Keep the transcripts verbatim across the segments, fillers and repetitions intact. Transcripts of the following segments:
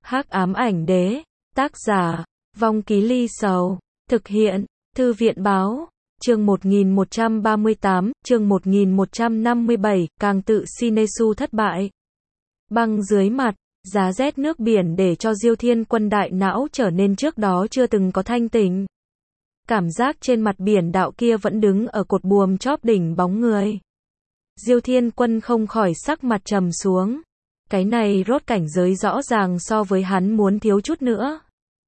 Hắc ám ảnh đế, tác giả, Vong Ký Ly Sầu, thực hiện, Thư viện báo, chương một nghìn một trăm ba mươi tám, chương một nghìn một trăm năm mươi bảy, càng tự Sinesu thất bại. Băng dưới mặt, giá rét nước biển để cho Diêu Thiên Quân đại não trở nên trước đó chưa từng có thanh tỉnh. Cảm giác trên mặt biển đạo kia vẫn đứng ở cột buồm chóp đỉnh bóng người. Diêu Thiên Quân không khỏi sắc mặt trầm xuống. Cái này rốt cảnh giới rõ ràng so với hắn muốn thiếu chút nữa.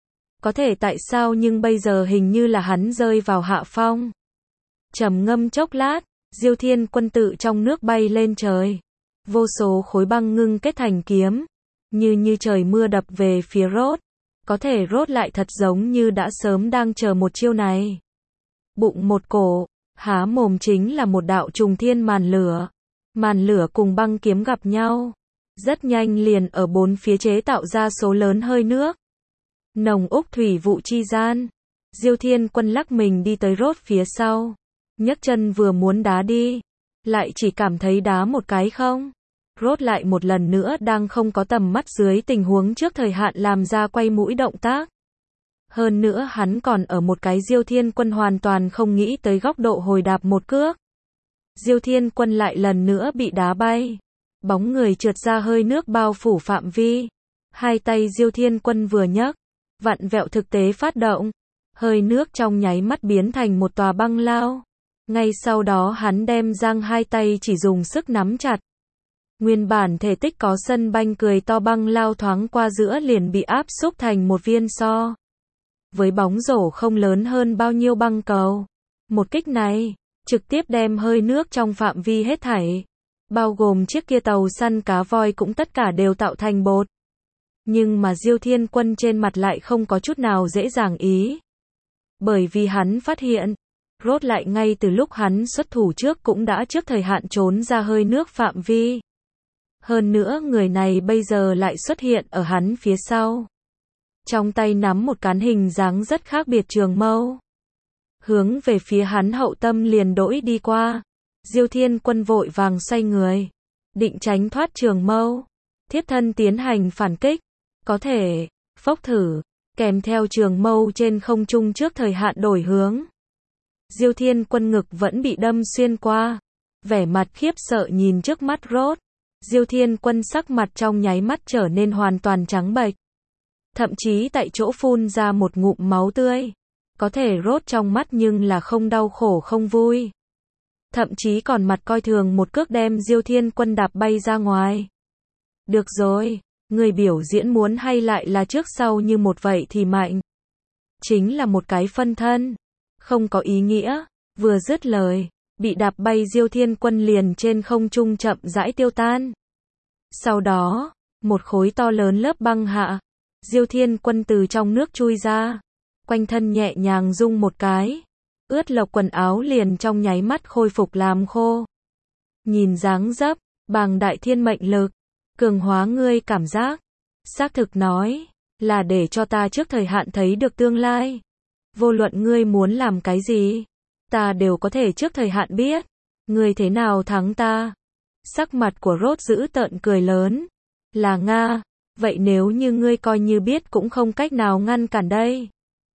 Có thể tại sao nhưng bây giờ hình như là hắn rơi vào hạ phong. Trầm ngâm chốc lát, Diêu Thiên Quân tự trong nước bay lên trời. Vô số khối băng ngưng kết thành kiếm, như như trời mưa đập về phía rốt. Có thể rốt lại thật giống như đã sớm đang chờ một chiêu này. Bụng một cổ, há mồm chính là một đạo trùng thiên màn lửa. Màn lửa cùng băng kiếm gặp nhau. Rất nhanh liền ở bốn phía chế tạo ra số lớn hơi nước. Nồng úc thủy vụ chi gian. Diêu Thiên Quân lắc mình đi tới rốt phía sau. Nhấc chân vừa muốn đá đi. Lại chỉ cảm thấy đá một cái không. Rốt lại một lần nữa đang không có tầm mắt dưới tình huống trước thời hạn làm ra quay mũi động tác. Hơn nữa hắn còn ở một cái Diêu Thiên Quân hoàn toàn không nghĩ tới góc độ hồi đạp một cước. Diêu Thiên Quân lại lần nữa bị đá bay. Bóng người trượt ra hơi nước bao phủ phạm vi. Hai tay Diêu Thiên Quân vừa nhấc, vặn vẹo thực tế phát động. Hơi nước trong nháy mắt biến thành một tòa băng lao. Ngay sau đó hắn đem giang hai tay chỉ dùng sức nắm chặt. Nguyên bản thể tích có sân banh cười to băng lao thoáng qua giữa liền bị áp xúc thành một viên so. Với bóng rổ không lớn hơn bao nhiêu băng cầu. Một kích này, trực tiếp đem hơi nước trong phạm vi hết thảy. Bao gồm chiếc kia tàu săn cá voi cũng tất cả đều tạo thành bột. Nhưng mà Diêu Thiên Quân trên mặt lại không có chút nào dễ dàng ý. Bởi vì hắn phát hiện, rốt lại ngay từ lúc hắn xuất thủ trước cũng đã trước thời hạn trốn ra hơi nước phạm vi. Hơn nữa người này bây giờ lại xuất hiện ở hắn phía sau. Trong tay nắm một cán hình dáng rất khác biệt trường mâu. Hướng về phía hắn hậu tâm liền đỗi đi qua. Diêu Thiên Quân vội vàng xoay người. Định tránh thoát trường mâu. Thiếp thân tiến hành phản kích. Có thể, phốc thử, kèm theo trường mâu trên không trung trước thời hạn đổi hướng. Diêu Thiên Quân ngực vẫn bị đâm xuyên qua. Vẻ mặt khiếp sợ nhìn trước mắt rốt. Diêu Thiên Quân sắc mặt trong nháy mắt trở nên hoàn toàn trắng bệch. Thậm chí tại chỗ phun ra một ngụm máu tươi. Có thể rốt trong mắt nhưng là không đau khổ không vui. Thậm chí còn mặt coi thường một cước đem Diêu Thiên Quân đạp bay ra ngoài. Được rồi, người biểu diễn muốn hay lại là trước sau như một vậy thì mạnh. Chính là một cái phân thân. Không có ý nghĩa. Vừa dứt lời, bị đạp bay Diêu Thiên Quân liền trên không trung chậm rãi tiêu tan. Sau đó, một khối to lớn lớp băng hạ. Diêu Thiên Quân từ trong nước chui ra. Quanh thân nhẹ nhàng rung một cái. Ướt lộc quần áo liền trong nháy mắt khôi phục làm khô. Nhìn dáng dấp, bàng đại thiên mệnh lực, cường hóa ngươi cảm giác. Xác thực nói, là để cho ta trước thời hạn thấy được tương lai. Vô luận ngươi muốn làm cái gì, ta đều có thể trước thời hạn biết. Ngươi thế nào thắng ta? Sắc mặt của rốt giữ tợn cười lớn. Là Nga, vậy nếu như ngươi coi như biết cũng không cách nào ngăn cản đây.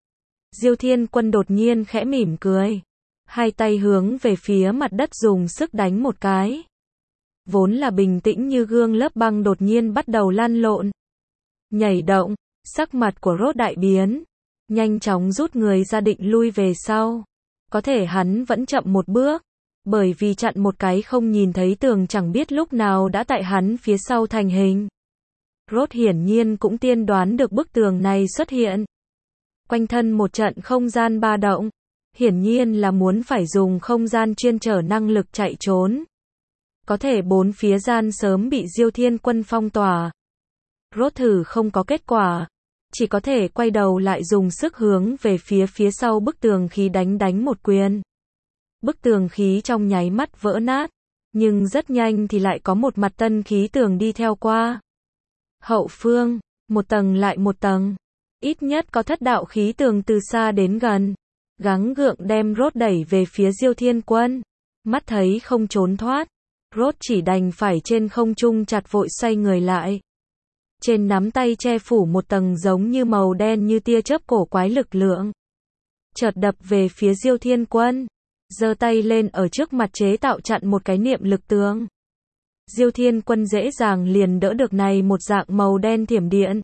Diêu Thiên Quân đột nhiên khẽ mỉm cười. Hai tay hướng về phía mặt đất dùng sức đánh một cái. Vốn là bình tĩnh như gương lớp băng đột nhiên bắt đầu lăn lộn. Nhảy động, sắc mặt của rốt đại biến. Nhanh chóng rút người ra định lui về sau. Có thể hắn vẫn chậm một bước. Bởi vì chặn một cái không nhìn thấy tường chẳng biết lúc nào đã tại hắn phía sau thành hình. Rốt hiển nhiên cũng tiên đoán được bức tường này xuất hiện. Quanh thân một trận không gian ba động. Hiển nhiên là muốn phải dùng không gian chuyên trở năng lực chạy trốn. Có thể bốn phía gian sớm bị Diêu Thiên Quân phong tỏa. Rốt thử không có kết quả. Chỉ có thể quay đầu lại dùng sức hướng về phía phía sau bức tường khí đánh đánh một quyền. Bức tường khí trong nháy mắt vỡ nát. Nhưng rất nhanh thì lại có một mặt tân khí tường đi theo qua. Hậu phương, một tầng lại một tầng. Ít nhất có thất đạo khí tường từ xa đến gần. Gắng gượng đem rốt đẩy về phía Diêu Thiên Quân. Mắt thấy không trốn thoát. Rốt chỉ đành phải trên không trung chặt vội xoay người lại. Trên nắm tay che phủ một tầng giống như màu đen như tia chớp cổ quái lực lượng. Chợt đập về phía Diêu Thiên Quân. Giơ tay lên ở trước mặt chế tạo chặn một cái niệm lực tường. Diêu Thiên Quân dễ dàng liền đỡ được này một dạng màu đen thiểm điện.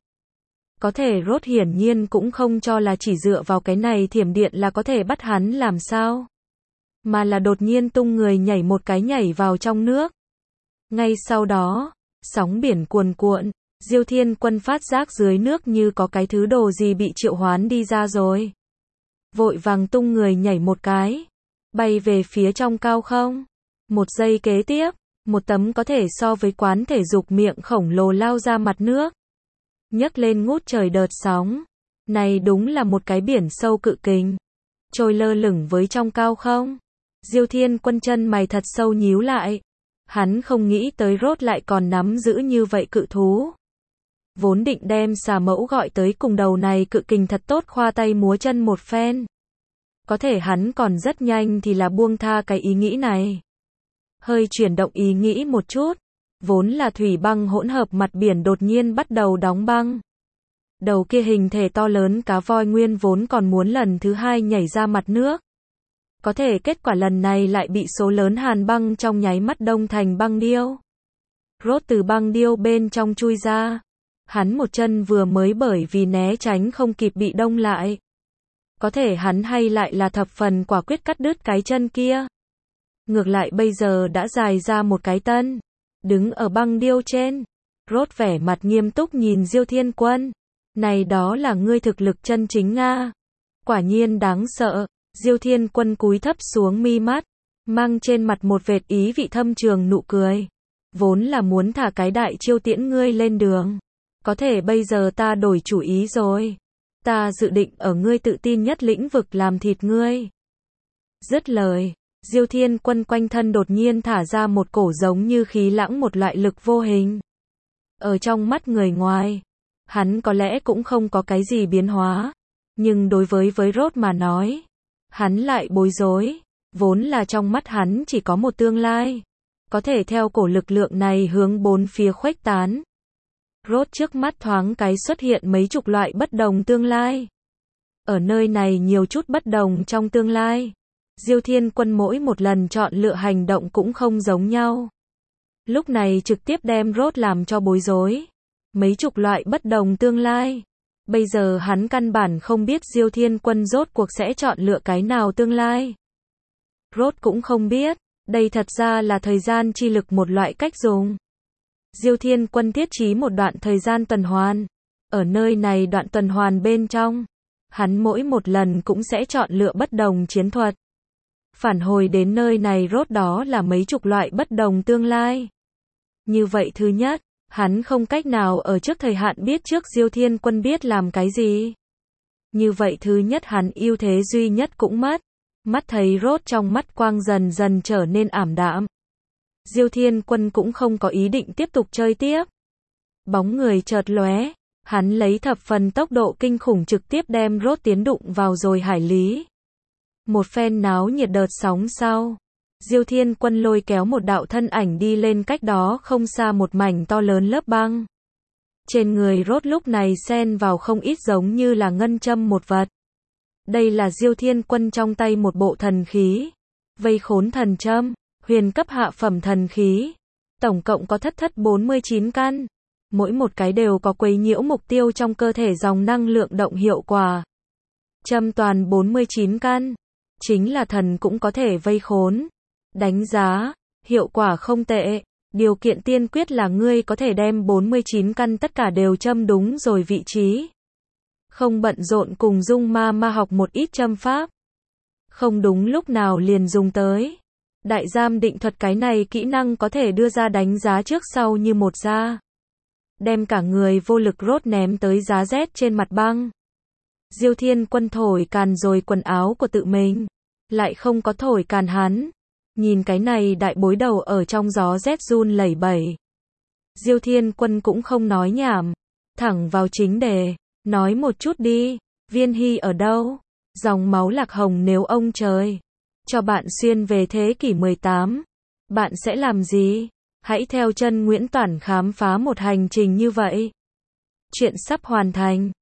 Có thể Rốt hiển nhiên cũng không cho là chỉ dựa vào cái này thiểm điện là có thể bắt hắn làm sao. Mà là đột nhiên tung người nhảy một cái nhảy vào trong nước. Ngay sau đó, sóng biển cuồn cuộn, Diêu Thiên Quân phát giác dưới nước như có cái thứ đồ gì bị triệu hoán đi ra rồi. Vội vàng tung người nhảy một cái, bay về phía trong cao không. Một giây kế tiếp, một tấm có thể so với quán thể dục miệng khổng lồ lao ra mặt nước. Nhấc lên ngút trời đợt sóng. Này đúng là một cái biển sâu cự kình. Trôi lơ lửng với trong cao không. Diêu Thiên Quân chân mày thật sâu nhíu lại. Hắn không nghĩ tới Rốt lại còn nắm giữ như vậy cự thú. Vốn định đem xà mẫu gọi tới cùng đầu này cự kình thật tốt khoa tay múa chân một phen. Có thể hắn còn rất nhanh thì là buông tha cái ý nghĩ này. Hơi chuyển động ý nghĩ một chút. Vốn là thủy băng hỗn hợp mặt biển đột nhiên bắt đầu đóng băng. Đầu kia hình thể to lớn cá voi nguyên vốn còn muốn lần thứ hai nhảy ra mặt nước. Có thể kết quả lần này lại bị số lớn hàn băng trong nháy mắt đông thành băng điêu. Rốt từ băng điêu bên trong chui ra. Hắn một chân vừa mới bởi vì né tránh không kịp bị đông lại. Có thể hắn hay lại là thập phần quả quyết cắt đứt cái chân kia. Ngược lại bây giờ đã dài ra một cái tân. Đứng ở băng điêu trên. Rốt vẻ mặt nghiêm túc nhìn Diêu Thiên Quân. Này đó là ngươi thực lực chân chính Nga. Quả nhiên đáng sợ. Diêu Thiên Quân cúi thấp xuống mi mắt. Mang trên mặt một vệt ý vị thâm trường nụ cười. Vốn là muốn thả cái đại chiêu tiễn ngươi lên đường. Có thể bây giờ ta đổi chủ ý rồi. Ta dự định ở ngươi tự tin nhất lĩnh vực làm thịt ngươi. Dứt lời. Diêu Thiên Quân quanh thân đột nhiên thả ra một cổ giống như khí lãng một loại lực vô hình. Ở trong mắt người ngoài, hắn có lẽ cũng không có cái gì biến hóa, nhưng đối với với Rốt mà nói, hắn lại bối rối, vốn là trong mắt hắn chỉ có một tương lai, có thể theo cổ lực lượng này hướng bốn phía khuếch tán. Rốt trước mắt thoáng cái xuất hiện mấy chục loại bất đồng tương lai. Ở nơi này nhiều chút bất đồng trong tương lai. Diêu Thiên Quân mỗi một lần chọn lựa hành động cũng không giống nhau. Lúc này trực tiếp đem Rốt làm cho bối rối. Mấy chục loại bất đồng tương lai. Bây giờ hắn căn bản không biết Diêu Thiên Quân rốt cuộc sẽ chọn lựa cái nào tương lai. Rốt cũng không biết, đây thật ra là thời gian chi lực một loại cách dùng. Diêu Thiên Quân thiết trí một đoạn thời gian tuần hoàn. Ở nơi này đoạn tuần hoàn bên trong, hắn mỗi một lần cũng sẽ chọn lựa bất đồng chiến thuật. Phản hồi đến nơi này Rốt đó là mấy chục loại bất đồng tương lai. Như vậy thứ nhất, hắn không cách nào ở trước thời hạn biết trước Diêu Thiên Quân biết làm cái gì. Như vậy thứ nhất hắn ưu thế duy nhất cũng mất. Mắt thấy Rốt trong mắt quang dần dần trở nên ảm đạm. Diêu Thiên Quân cũng không có ý định tiếp tục chơi tiếp. Bóng người chợt lóe, hắn lấy thập phần tốc độ kinh khủng trực tiếp đem Rốt tiến đụng vào rồi hải lý. Một phen náo nhiệt đợt sóng sau, Diêu Thiên Quân lôi kéo một đạo thân ảnh đi lên cách đó không xa một mảnh to lớn lớp băng. Trên người Rốt lúc này xen vào không ít giống như là ngân châm một vật. Đây là Diêu Thiên Quân trong tay một bộ thần khí. Vây khốn thần châm, huyền cấp hạ phẩm thần khí. Tổng cộng có thất thất bốn mươi chín căn. Mỗi một cái đều có quấy nhiễu mục tiêu trong cơ thể dòng năng lượng động hiệu quả. Châm toàn bốn mươi chín căn. Chính là thần cũng có thể vây khốn. Đánh giá, hiệu quả không tệ. Điều kiện tiên quyết là ngươi có thể đem bốn mươi chín căn tất cả đều châm đúng rồi vị trí. Không bận rộn cùng Dung Ma Ma học một ít châm pháp. Không đúng lúc nào liền dùng tới. Đại giam định thuật cái này kỹ năng có thể đưa ra đánh giá trước sau như một ra. Đem cả người vô lực Rốt ném tới giá rét trên mặt băng. Diêu Thiên Quân thổi càn rồi quần áo của tự mình. Lại không có thổi càn hắn. Nhìn cái này đại bối đầu ở trong gió rét run lẩy bẩy. Diêu Thiên Quân cũng không nói nhảm. Thẳng vào chính đề. Nói một chút đi. Viên Hy ở đâu? Dòng máu lạc hồng nếu ông trời cho bạn xuyên về thế kỷ mười tám. Bạn sẽ làm gì? Hãy theo chân Nguyễn Toản khám phá một hành trình như vậy. Chuyện sắp hoàn thành.